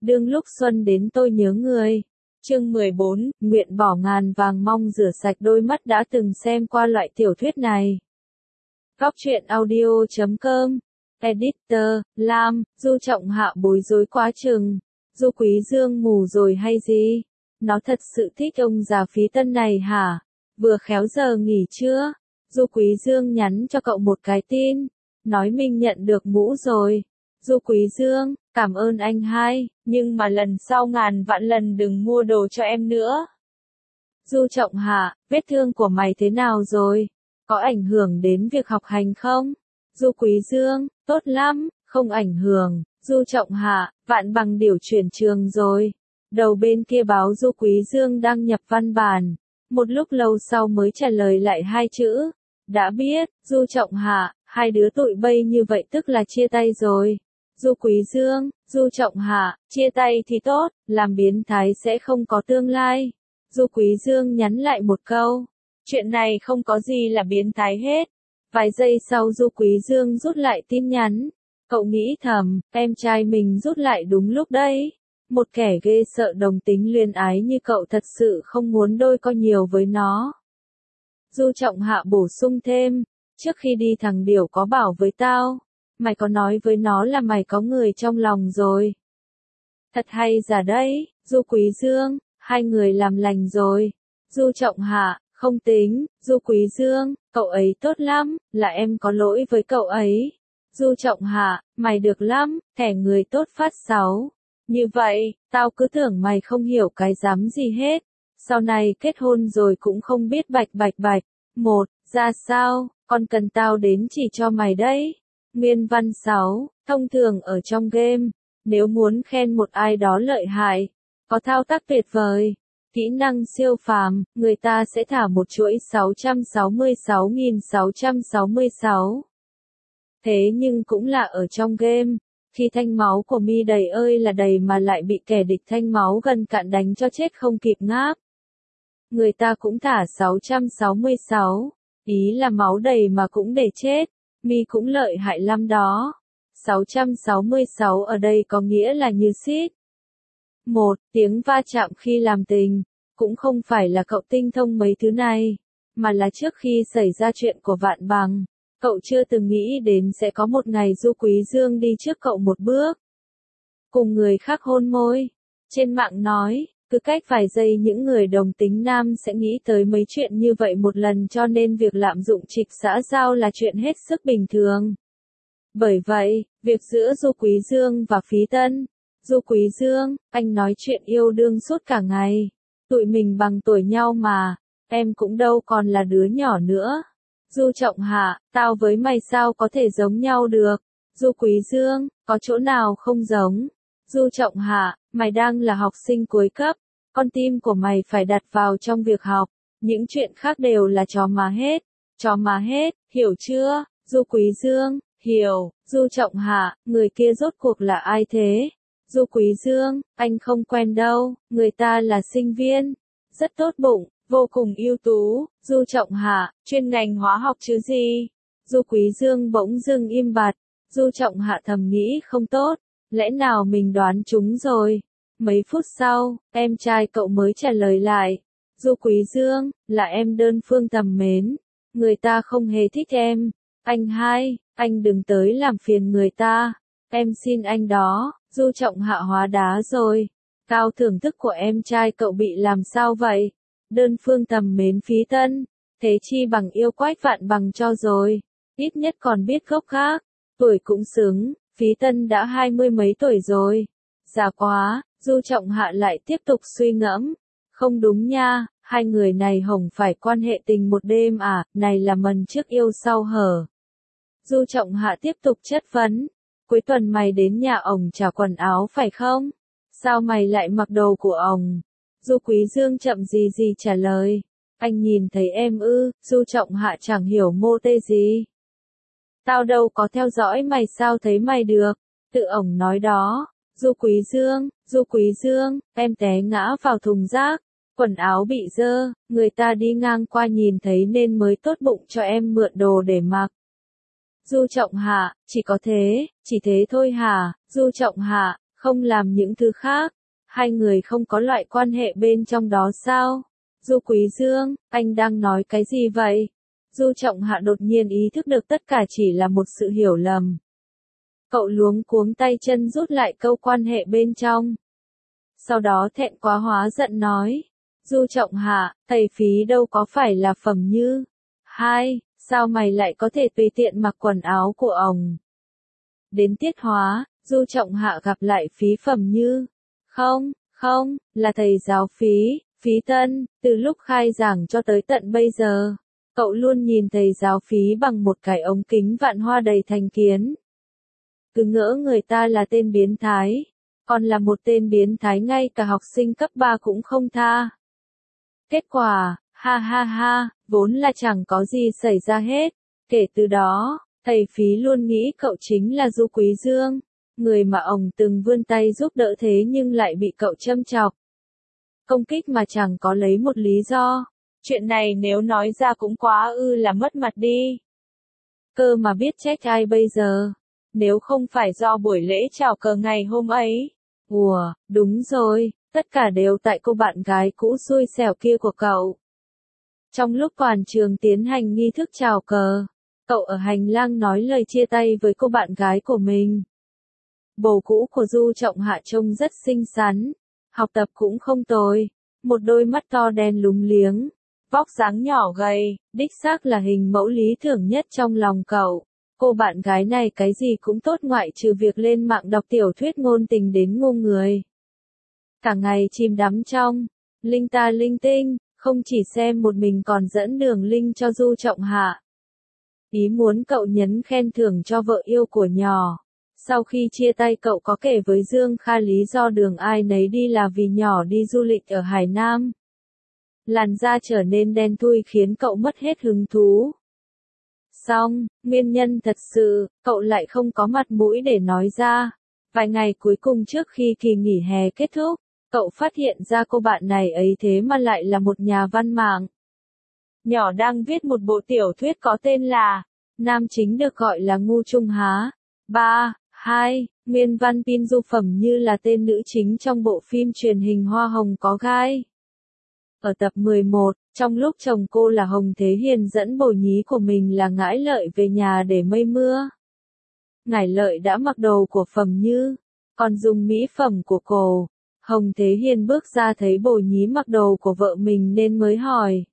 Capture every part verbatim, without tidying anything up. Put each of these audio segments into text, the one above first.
đương lúc xuân đến tôi nhớ người. Chương mười bốn, nguyện bỏ ngàn vàng mong rửa sạch đôi mắt đã từng xem qua loại tiểu thuyết này. Góc truyện audio chấm com, Editor, Lam, Du Trọng Hạ bối rối quá chừng. Du Quý Dương ngủ rồi hay gì? Nó thật sự thích ông già Phí Tân này hả? Vừa khéo giờ nghỉ trưa. Du Quý Dương nhắn cho cậu một cái tin. Nói mình nhận được mũ rồi. Du Quý Dương, cảm ơn anh hai, nhưng mà lần sau ngàn vạn lần đừng mua đồ cho em nữa. Du Trọng Hạ, vết thương của mày thế nào rồi? Có ảnh hưởng đến việc học hành không? Du Quý Dương, tốt lắm, không ảnh hưởng. Du Trọng Hạ, vạn bằng điều chuyển trường rồi. Đầu bên kia báo Du Quý Dương đang nhập văn bản. Một lúc lâu sau mới trả lời lại hai chữ. Đã biết, Du Trọng Hạ, hai đứa tụi bay như vậy tức là chia tay rồi. Du Quý Dương, Du Trọng Hạ, chia tay thì tốt, làm biến thái sẽ không có tương lai. Du Quý Dương nhắn lại một câu. Chuyện này không có gì là biến thái hết. Vài giây sau Du Quý Dương rút lại tin nhắn. Cậu nghĩ thầm, em trai mình rút lại đúng lúc đấy. Một kẻ ghê sợ đồng tính luyến ái như cậu thật sự không muốn đôi co nhiều với nó. Du Trọng Hạ bổ sung thêm, trước khi đi thằng Điểu có bảo với tao, mày có nói với nó là mày có người trong lòng rồi. Thật hay giả đấy, Du Quý Dương, hai người làm lành rồi. Du Trọng Hạ, không tính, Du Quý Dương, cậu ấy tốt lắm, là em có lỗi với cậu ấy. Du Trọng Hạ, mày được lắm, thẻ người tốt phát sáu. Như vậy, tao cứ tưởng mày không hiểu cái dám gì hết. Sau này kết hôn rồi cũng không biết bạch bạch bạch. Một, ra sao, còn cần tao đến chỉ cho mày đấy. Nguyên văn sáu, thông thường ở trong game, nếu muốn khen một ai đó lợi hại, có thao tác tuyệt vời, kỹ năng siêu phàm, người ta sẽ thả một chuỗi sáu trăm sáu mươi sáu nghìn sáu trăm sáu mươi sáu. Thế nhưng cũng là ở trong game, khi thanh máu của mi đầy ơi là đầy mà lại bị kẻ địch thanh máu gần cạn đánh cho chết không kịp ngáp. Người ta cũng thả sáu trăm sáu mươi sáu, ý là máu đầy mà cũng để chết, mi cũng lợi hại lắm đó. sáu trăm sáu mươi sáu ở đây có nghĩa là như xít. Một, tiếng va chạm khi làm tình, cũng không phải là cậu tinh thông mấy thứ này, mà là trước khi xảy ra chuyện của Vạn Bằng, cậu chưa từng nghĩ đến sẽ có một ngày Du Quý Dương đi trước cậu một bước. Cùng người khác hôn môi. Trên mạng nói, cứ cách vài giây những người đồng tính nam sẽ nghĩ tới mấy chuyện như vậy một lần cho nên việc lạm dụng trịch xã giao là chuyện hết sức bình thường. Bởi vậy, việc giữa Du Quý Dương và Phí Tân. Du Quý Dương, anh nói chuyện yêu đương suốt cả ngày. Tụi mình bằng tuổi nhau mà, em cũng đâu còn là đứa nhỏ nữa. Du Trọng Hạ, tao với mày sao có thể giống nhau được? Du Quý Dương, có chỗ nào không giống? Du Trọng Hạ, mày đang là học sinh cuối cấp, con tim của mày phải đặt vào trong việc học, những chuyện khác đều là trò mà hết, trò mà hết, hiểu chưa? Du Quý Dương, hiểu. Du Trọng Hạ, người kia rốt cuộc là ai thế? Du Quý Dương, anh không quen đâu, người ta là sinh viên, rất tốt bụng, vô cùng ưu tú. Du Trọng Hạ, chuyên ngành hóa học chứ gì? Du Quý Dương bỗng dưng im bặt. Du Trọng Hạ thầm nghĩ không tốt, lẽ nào mình đoán trúng rồi? Mấy phút sau, em trai cậu mới trả lời lại. Du Quý Dương, là em đơn phương thầm mến, người ta không hề thích em. Anh hai, anh đừng tới làm phiền người ta, em xin anh đó. Du Trọng Hạ hóa đá rồi. Cao thưởng thức của em trai cậu bị làm sao vậy? Đơn phương thầm mến Phí Tân, thế chi bằng yêu Quách Vạn Bằng cho rồi. Ít nhất còn biết gốc khác, tuổi cũng xứng, Phí Tân đã hai mươi mấy tuổi rồi. Già quá, Du Trọng Hạ lại tiếp tục suy ngẫm. Không đúng nha, hai người này hổng phải quan hệ tình một đêm à, này là mần trước yêu sau hở. Du Trọng Hạ tiếp tục chất vấn. Cuối tuần mày đến nhà ổng trả quần áo phải không? Sao mày lại mặc đồ của ổng? Du Quý Dương chậm gì gì trả lời. Anh nhìn thấy em ư? Du Trọng Hạ chẳng hiểu mô tê gì. Tao đâu có theo dõi mày sao thấy mày được? Tự ổng nói đó. Du Quý Dương, Du Quý Dương, em té ngã vào thùng rác. Quần áo bị dơ, người ta đi ngang qua nhìn thấy nên mới tốt bụng cho em mượn đồ để mặc. Du Trọng Hạ, chỉ có thế, chỉ thế thôi hả? Du Trọng Hạ, không làm những thứ khác. Hai người không có loại quan hệ bên trong đó sao? Du Quý Dương, anh đang nói cái gì vậy? Du Trọng Hạ đột nhiên ý thức được tất cả chỉ là một sự hiểu lầm. Cậu luống cuống tay chân rút lại câu quan hệ bên trong. Sau đó thẹn quá hóa giận nói. Du Trọng Hạ, thầy phí đâu có phải là Phẩm Như. Hai, sao mày lại có thể tùy tiện mặc quần áo của ông? Đến tiết hóa, Du Trọng Hạ gặp lại Phí Phẩm Như. Không, không, là thầy giáo Phí, Phí Tân, từ lúc khai giảng cho tới tận bây giờ. Cậu luôn nhìn thầy giáo Phí bằng một cái ống kính vạn hoa đầy thành kiến. Cứ ngỡ người ta là tên biến thái. Còn là một tên biến thái ngay cả học sinh cấp ba cũng không tha. Kết quả, ha ha ha, vốn là chẳng có gì xảy ra hết. Kể từ đó, thầy Phí luôn nghĩ cậu chính là Du Quý Dương, người mà ông từng vươn tay giúp đỡ thế nhưng lại bị cậu châm chọc. Công kích mà chẳng có lấy một lý do. Chuyện này nếu nói ra cũng quá ư là mất mặt đi. Cơ mà biết trách ai bây giờ, nếu không phải do buổi lễ chào cờ ngày hôm ấy. Ủa, đúng rồi, tất cả đều tại cô bạn gái cũ xui xẻo kia của cậu. Trong lúc toàn trường tiến hành nghi thức chào cờ, cậu ở hành lang nói lời chia tay với cô bạn gái của mình. Bồ cũ của Du Trọng Hạ trông rất xinh xắn, học tập cũng không tồi, một đôi mắt to đen lúng liếng, vóc dáng nhỏ gầy, đích xác là hình mẫu lý tưởng nhất trong lòng cậu. Cô bạn gái này cái gì cũng tốt ngoại trừ việc lên mạng đọc tiểu thuyết ngôn tình đến ngu người. Cả ngày chìm đắm trong linh ta linh tinh, không chỉ xem một mình còn dẫn đường link cho Du Trọng Hạ. Ý muốn cậu nhấn khen thưởng cho vợ yêu của nhỏ. Sau khi chia tay cậu có kể với Dương Kha lý do đường ai nấy đi là vì nhỏ đi du lịch ở Hải Nam. Làn da trở nên đen thui khiến cậu mất hết hứng thú. Xong, nguyên nhân thật sự, cậu lại không có mặt mũi để nói ra. Vài ngày cuối cùng trước khi kỳ nghỉ hè kết thúc, cậu phát hiện ra cô bạn này ấy thế mà lại là một nhà văn mạng. Nhỏ đang viết một bộ tiểu thuyết có tên là Nam chính được gọi là Ngu Trung Há. ba. hai. Nguyên văn Pin Du Phẩm Như là tên nữ chính trong bộ phim truyền hình Hoa Hồng Có Gai. Ở tập mười một, trong lúc chồng cô là Hồng Thế Hiền dẫn bồ nhí của mình là Ngải Lợi về nhà để mây mưa. Ngải Lợi đã mặc đồ của Phẩm Như, còn dùng mỹ phẩm của cô. Hồng Thế Hiền bước ra thấy bồ nhí mặc đồ của vợ mình nên mới hỏi.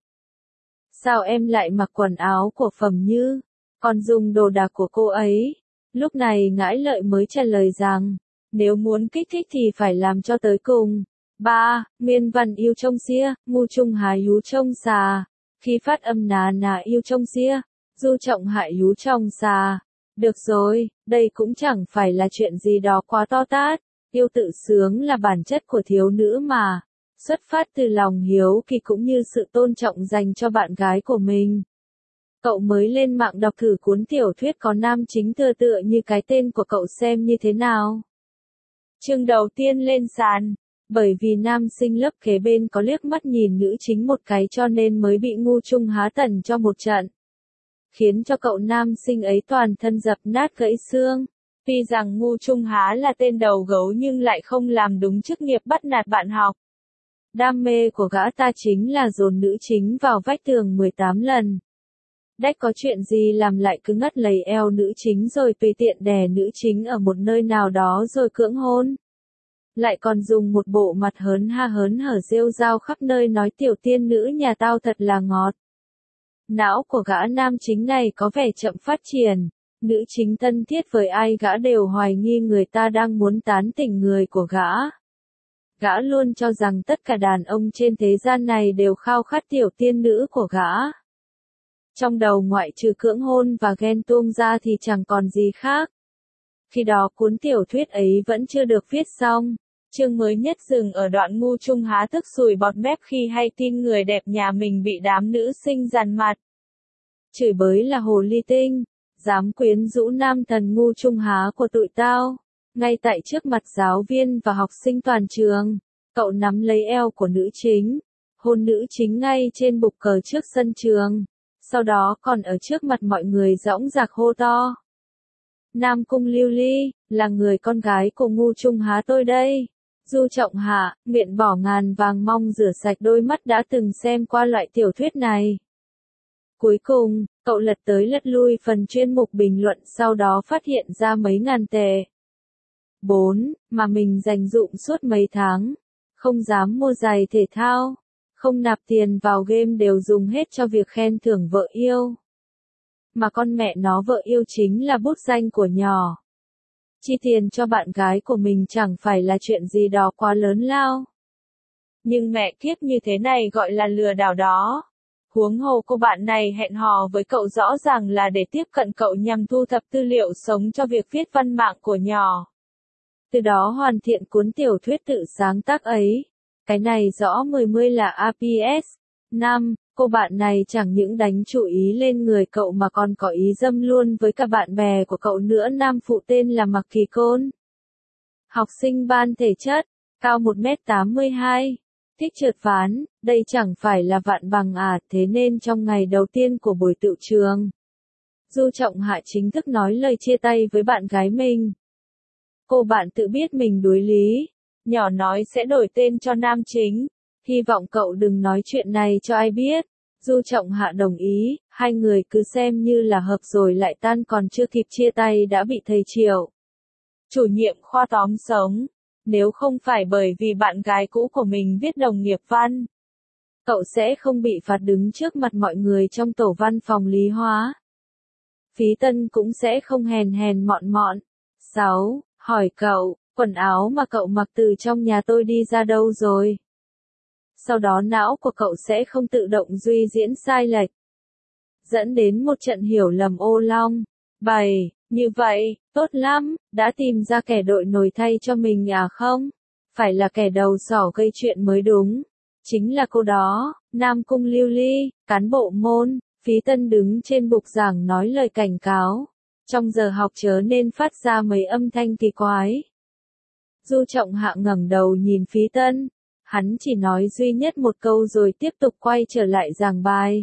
Sao em lại mặc quần áo của Phẩm Như, còn dùng đồ đạc của cô ấy? Lúc này Ngải Lợi mới trả lời rằng, nếu muốn kích thích thì phải làm cho tới cùng. ba. Nguyên văn yêu trông xia, Ngu Trung Há yú trông xà. Khi phát âm nà nà yêu trông xia, Du Trọng Hạ yú trông xà. Được rồi, đây cũng chẳng phải là chuyện gì đó quá to tát. Yêu tự sướng là bản chất của thiếu nữ mà. Xuất phát từ lòng hiếu kỳ cũng như sự tôn trọng dành cho bạn gái của mình. Cậu mới lên mạng đọc thử cuốn tiểu thuyết có nam chính tựa tựa như cái tên của cậu xem như thế nào. Chương đầu tiên lên sàn. Bởi vì nam sinh lớp kế bên có liếc mắt nhìn nữ chính một cái cho nên mới bị Ngu Trung Há tẩn cho một trận. Khiến cho cậu nam sinh ấy toàn thân dập nát gãy xương. Tuy rằng Ngu Trung Há là tên đầu gấu nhưng lại không làm đúng chức nghiệp bắt nạt bạn học. Đam mê của gã ta chính là dồn nữ chính vào vách tường mười tám lần. Đách có chuyện gì làm lại cứ ngắt lấy eo nữ chính rồi tùy tiện đè nữ chính ở một nơi nào đó rồi cưỡng hôn. Lại còn dùng một bộ mặt hớn ha hớn hở rêu rao khắp nơi nói tiểu tiên nữ nhà tao thật là ngọt. Não của gã nam chính này có vẻ chậm phát triển. Nữ chính thân thiết với ai gã đều hoài nghi người ta đang muốn tán tỉnh người của gã. Gã luôn cho rằng tất cả đàn ông trên thế gian này đều khao khát tiểu tiên nữ của gã. Trong đầu ngoại trừ cưỡng hôn và ghen tuông ra thì chẳng còn gì khác. Khi đó cuốn tiểu thuyết ấy vẫn chưa được viết xong. Chương mới nhất dừng ở đoạn Ngu Trung Há tức sùi bọt mép khi hay tin người đẹp nhà mình bị đám nữ sinh dằn mặt. Chửi bới là hồ ly tinh, dám quyến rũ nam thần Ngu Trung Há của tụi tao. Ngay tại trước mặt giáo viên và học sinh toàn trường, cậu nắm lấy eo của nữ chính, hôn nữ chính ngay trên bục cờ trước sân trường. Sau đó còn ở trước mặt mọi người dõng dạc hô to. Nam Cung Lưu Ly, là người con gái của Ngu Trung Há tôi đây. Du Trọng Hạ, nguyện bỏ ngàn vàng mong rửa sạch đôi mắt đã từng xem qua loại tiểu thuyết này. Cuối cùng, cậu lật tới lật lui phần chuyên mục bình luận sau đó phát hiện ra mấy ngàn tệ. bốn. Mà mình dành dụm suốt mấy tháng. Không dám mua giày thể thao. Không nạp tiền vào game đều dùng hết cho việc khen thưởng vợ yêu. Mà con mẹ nó vợ yêu chính là bút danh của nhỏ. Chi tiền cho bạn gái của mình chẳng phải là chuyện gì đó quá lớn lao. Nhưng mẹ kiếp như thế này gọi là lừa đảo đó. Huống hồ cô bạn này hẹn hò với cậu rõ ràng là để tiếp cận cậu nhằm thu thập tư liệu sống cho việc viết văn mạng của nhỏ. Từ đó hoàn thiện cuốn tiểu thuyết tự sáng tác ấy. Cái này rõ mười mươi là a pê ét. năm. Cô bạn này chẳng những đánh chú ý lên người cậu mà còn có ý dâm luôn với cả bạn bè của cậu nữa. Nam phụ tên là Mạc Kỳ Côn. Học sinh ban thể chất, cao một mét tám mươi hai. Thích trượt ván, đây chẳng phải là vạn bằng à, thế nên trong ngày đầu tiên của buổi tựu trường, Du Trọng Hạ chính thức nói lời chia tay với bạn gái mình. Cô bạn tự biết mình đuối lý, nhỏ nói sẽ đổi tên cho nam chính, hy vọng cậu đừng nói chuyện này cho ai biết. Du Trọng Hạ đồng ý, hai người cứ xem như là hợp rồi lại tan, còn chưa kịp chia tay đã bị thầy Triệu, chủ nhiệm khoa tóm sống. Nếu không phải bởi vì bạn gái cũ của mình viết đồng nghiệp văn, cậu sẽ không bị phạt đứng trước mặt mọi người trong tổ văn phòng lý hóa. Phí Tân cũng sẽ không hèn hèn mọn mọn. sáu. Hỏi cậu, quần áo mà cậu mặc từ trong nhà tôi đi ra đâu rồi? Sau đó não của cậu sẽ không tự động duy diễn sai lệch, dẫn đến một trận hiểu lầm ô long. bảy. Như vậy, tốt lắm, đã tìm ra kẻ đội nổi thay cho mình à không? Phải là kẻ đầu sỏ gây chuyện mới đúng. Chính là cô đó, Nam Cung Lưu Ly, cán bộ môn. Phí Tân đứng trên bục giảng nói lời cảnh cáo. Trong giờ học chớ nên phát ra mấy âm thanh kỳ quái. Du Trọng Hạ ngẩng đầu nhìn Phí Tân. Hắn chỉ nói duy nhất một câu rồi tiếp tục quay trở lại giảng bài.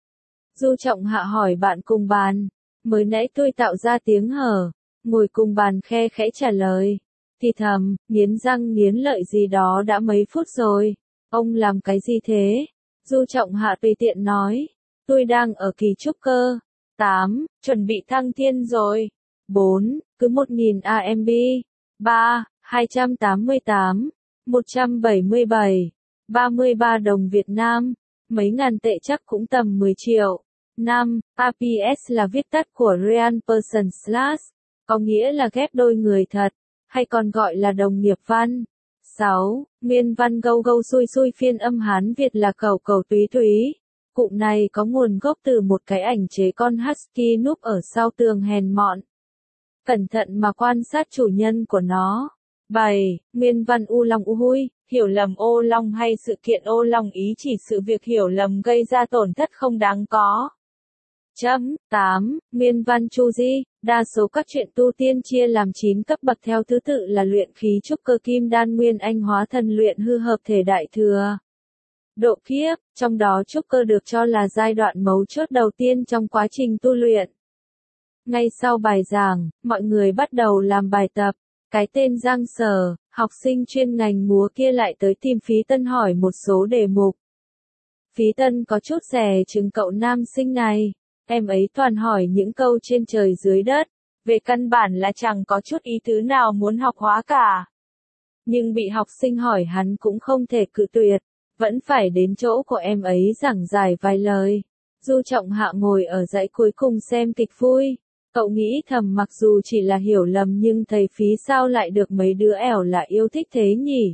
Du Trọng Hạ hỏi bạn cùng bàn. Mới nãy tôi tạo ra tiếng hở. Ngồi cùng bàn khe khẽ trả lời. Thì thầm, nghiến răng nghiến lợi gì đó đã mấy phút rồi. Ông làm cái gì thế? Du Trọng Hạ tùy tiện nói. Tôi đang ở kỳ trúc cơ. tám. Chuẩn bị thăng thiên rồi. bốn. Cứ một nghìn a em bê. ba. hai trăm tám mươi tám. một trăm bảy mươi bảy. ba mươi ba đồng Việt Nam. Mấy ngàn tệ chắc cũng tầm mười triệu. năm. a pê ét là viết tắt của Real Person Slash, có nghĩa là ghép đôi người thật, hay còn gọi là đồng nghiệp văn. sáu. Nguyên văn gâu gâu xui xui phiên âm Hán Việt là cầu cầu túy túy. Cụm này có nguồn gốc từ một cái ảnh chế con husky núp ở sau tường hèn mọn. Cẩn thận mà quan sát chủ nhân của nó. bảy. Nguyên văn u long u hui, hiểu lầm ô long hay sự kiện ô long ý chỉ sự việc hiểu lầm gây ra tổn thất không đáng có. Chấm. tám. Nguyên văn chu di, đa số các truyện tu tiên chia làm chín cấp bậc theo thứ tự là luyện khí trúc cơ kim đan nguyên anh hóa thần luyện hư hợp thể đại thừa. Độ kiếp, trong đó trúc cơ được cho là giai đoạn mấu chốt đầu tiên trong quá trình tu luyện. Ngay sau bài giảng, mọi người bắt đầu làm bài tập. Cái tên Giang Sở, học sinh chuyên ngành múa kia lại tới tìm Phí Tân hỏi một số đề mục. Phí Tân có chút dè chừng cậu nam sinh này. Em ấy toàn hỏi những câu trên trời dưới đất. Về căn bản là chẳng có chút ý tứ nào muốn học hóa cả. Nhưng bị học sinh hỏi hắn cũng không thể cự tuyệt. Vẫn phải đến chỗ của em ấy giảng giải vài lời. Du Trọng Hạ ngồi ở dãy cuối cùng xem kịch vui. Cậu nghĩ thầm mặc dù chỉ là hiểu lầm nhưng thầy Phí sao lại được mấy đứa ẻo là yêu thích thế nhỉ?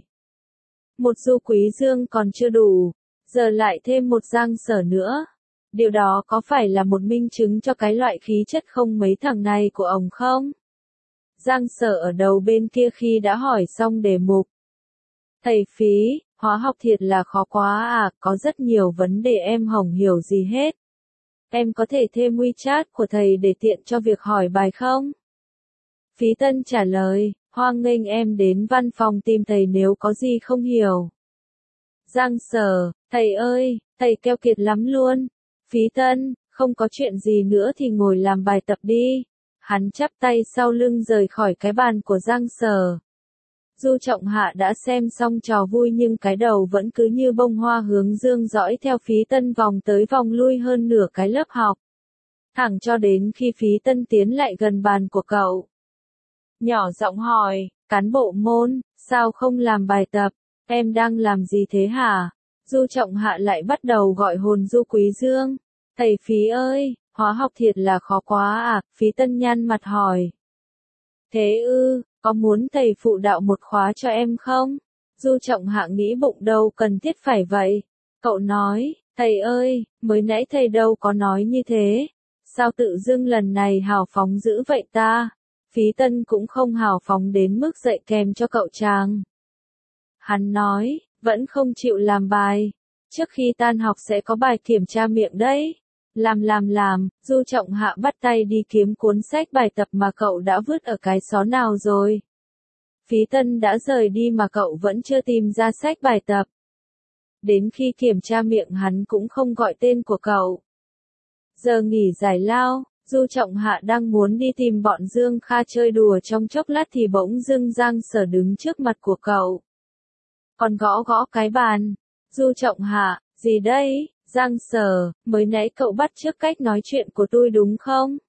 Một Du Quý Dương còn chưa đủ, giờ lại thêm một Giang Sở nữa. Điều đó có phải là một minh chứng cho cái loại khí chất không mấy thằng này của ông không? Giang Sở ở đầu bên kia khi đã hỏi xong đề mục. Thầy Phí, hóa học thiệt là khó quá à, có rất nhiều vấn đề em không hiểu gì hết. Em có thể thêm WeChat của thầy để tiện cho việc hỏi bài không? Phí Tân trả lời, hoan nghênh em đến văn phòng tìm thầy nếu có gì không hiểu. Giang Sở, thầy ơi, thầy keo kiệt lắm luôn. Phí Tân, không có chuyện gì nữa thì ngồi làm bài tập đi. Hắn chắp tay sau lưng rời khỏi cái bàn của Giang Sở. Du Trọng Hạ đã xem xong trò vui nhưng cái đầu vẫn cứ như bông hoa hướng dương dõi theo Phí Tân vòng tới vòng lui hơn nửa cái lớp học. Thẳng cho đến khi Phí Tân tiến lại gần bàn của cậu. Nhỏ giọng hỏi, cán bộ môn, sao không làm bài tập, em đang làm gì thế hả? Du Trọng Hạ lại bắt đầu gọi hồn Du Quý Dương. Thầy Phí ơi, hóa học thiệt là khó quá à, Phí Tân nhăn mặt hỏi. Thế ư, có muốn thầy phụ đạo một khóa cho em không? Du Trọng Hạ nghĩ bụng đâu cần thiết phải vậy. Cậu nói, thầy ơi, mới nãy thầy đâu có nói như thế. Sao tự dưng lần này hào phóng dữ vậy ta? Phí Tân cũng không hào phóng đến mức dạy kèm cho cậu chàng. Hắn nói, vẫn không chịu làm bài. Trước khi tan học sẽ có bài kiểm tra miệng đấy. Làm làm làm, Du Trọng Hạ bắt tay đi kiếm cuốn sách bài tập mà cậu đã vứt ở cái xó nào rồi. Phí Tân đã rời đi mà cậu vẫn chưa tìm ra sách bài tập. Đến khi kiểm tra miệng hắn cũng không gọi tên của cậu. Giờ nghỉ giải lao, Du Trọng Hạ đang muốn đi tìm bọn Dương Kha chơi đùa trong chốc lát thì bỗng dưng Giang Sở đứng trước mặt của cậu. Còn gõ gõ cái bàn. Du Trọng Hạ, gì đây? Giang Sở, mới nãy cậu bắt chước cách nói chuyện của tôi đúng không?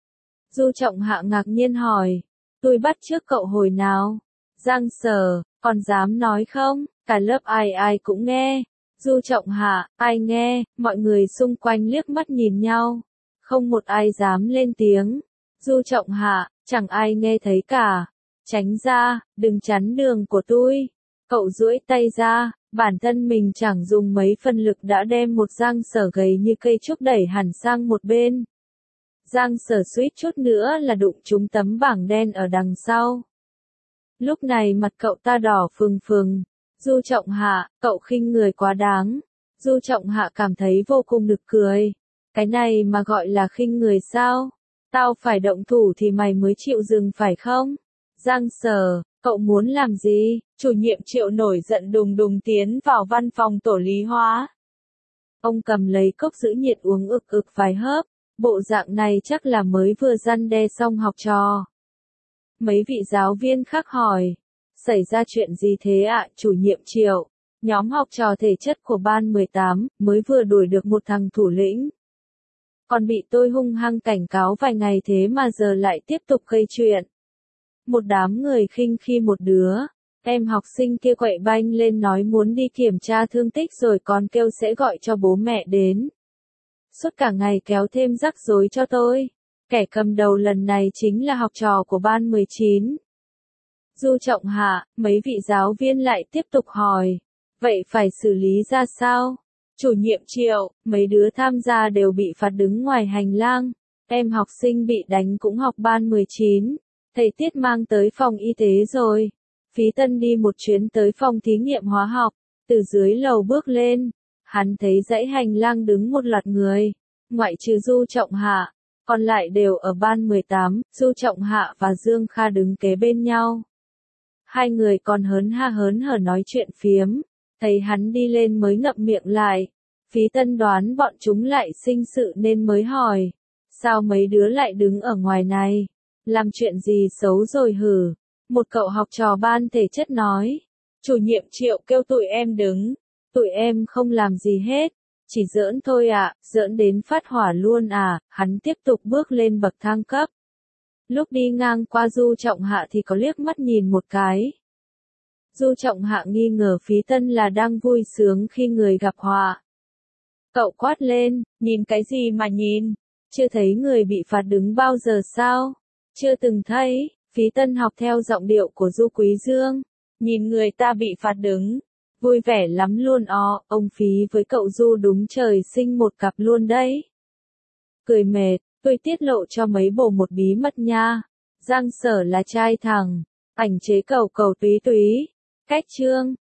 Du Trọng Hạ ngạc nhiên hỏi, tôi bắt chước cậu hồi nào? Giang Sở, còn dám nói không? Cả lớp ai ai cũng nghe. Du Trọng Hạ, ai nghe? Mọi người xung quanh liếc mắt nhìn nhau. Không một ai dám lên tiếng. Du Trọng Hạ, chẳng ai nghe thấy cả. Tránh ra, đừng chắn đường của tôi. Cậu duỗi tay ra, bản thân mình chẳng dùng mấy phân lực đã đem một Giang Sở gầy như cây trúc đẩy hẳn sang một bên. Giang Sở suýt chút nữa là đụng trúng tấm bảng đen ở đằng sau. Lúc này mặt cậu ta đỏ phừng phừng. Du Trọng Hạ, cậu khinh người quá đáng. Du Trọng Hạ cảm thấy vô cùng nực cười. Cái này mà gọi là khinh người sao? Tao phải động thủ thì mày mới chịu dừng phải không? Giang Sở, cậu muốn làm gì? Chủ nhiệm Triệu nổi giận đùng đùng tiến vào văn phòng tổ lý hóa. Ông cầm lấy cốc giữ nhiệt uống ực ực vài hớp. Bộ dạng này chắc là mới vừa răn đe xong học trò. Mấy vị giáo viên khác hỏi. Xảy ra chuyện gì thế ạ, chủ nhiệm Triệu? Nhóm học trò thể chất của ban mười tám mới vừa đuổi được một thằng thủ lĩnh. Còn bị tôi hung hăng cảnh cáo vài ngày thế mà giờ lại tiếp tục gây chuyện. Một đám người khinh khi một đứa. Em học sinh kia quậy banh lên nói muốn đi kiểm tra thương tích rồi còn kêu sẽ gọi cho bố mẹ đến. Suốt cả ngày kéo thêm rắc rối cho tôi. Kẻ cầm đầu lần này chính là học trò của ban mười chín. Du Trọng Hạ, mấy vị giáo viên lại tiếp tục hỏi. Vậy phải xử lý ra sao? Chủ nhiệm Triệu, mấy đứa tham gia đều bị phạt đứng ngoài hành lang. Em học sinh bị đánh cũng học ban mười chín. Thầy Tiết mang tới phòng y tế rồi. Phí Tân đi một chuyến tới phòng thí nghiệm hóa học. Từ dưới lầu bước lên. Hắn thấy dãy hành lang đứng một loạt người. Ngoại trừ Du Trọng Hạ. Còn lại đều ở ban mười tám. Du Trọng Hạ và Dương Kha đứng kế bên nhau. Hai người còn hớn ha hớn hở nói chuyện phiếm. Thấy hắn đi lên mới ngậm miệng lại. Phí Tân đoán bọn chúng lại sinh sự nên mới hỏi. Sao mấy đứa lại đứng ở ngoài này? Làm chuyện gì xấu rồi hử? Một cậu học trò ban thể chất nói. Chủ nhiệm Triệu kêu tụi em đứng. Tụi em không làm gì hết. Chỉ giỡn thôi ạ, à, giỡn đến phát hỏa luôn à. Hắn tiếp tục bước lên bậc thang cấp. Lúc đi ngang qua Du Trọng Hạ thì có liếc mắt nhìn một cái. Du Trọng Hạ nghi ngờ Phí Tân là đang vui sướng khi người gặp họa. Cậu quát lên, nhìn cái gì mà nhìn? Chưa thấy người bị phạt đứng bao giờ sao? Chưa từng thấy. Phí Tân học theo giọng điệu của Du Quý Dương. Nhìn người ta bị phạt đứng. Vui vẻ lắm luôn ó, ông Phí với cậu Du đúng trời sinh một cặp luôn đấy. Cười mệt, tôi tiết lộ cho mấy bồ một bí mật nha. Giang Sở là trai thẳng. Ảnh chế cầu cầu túy túy. Cách chương.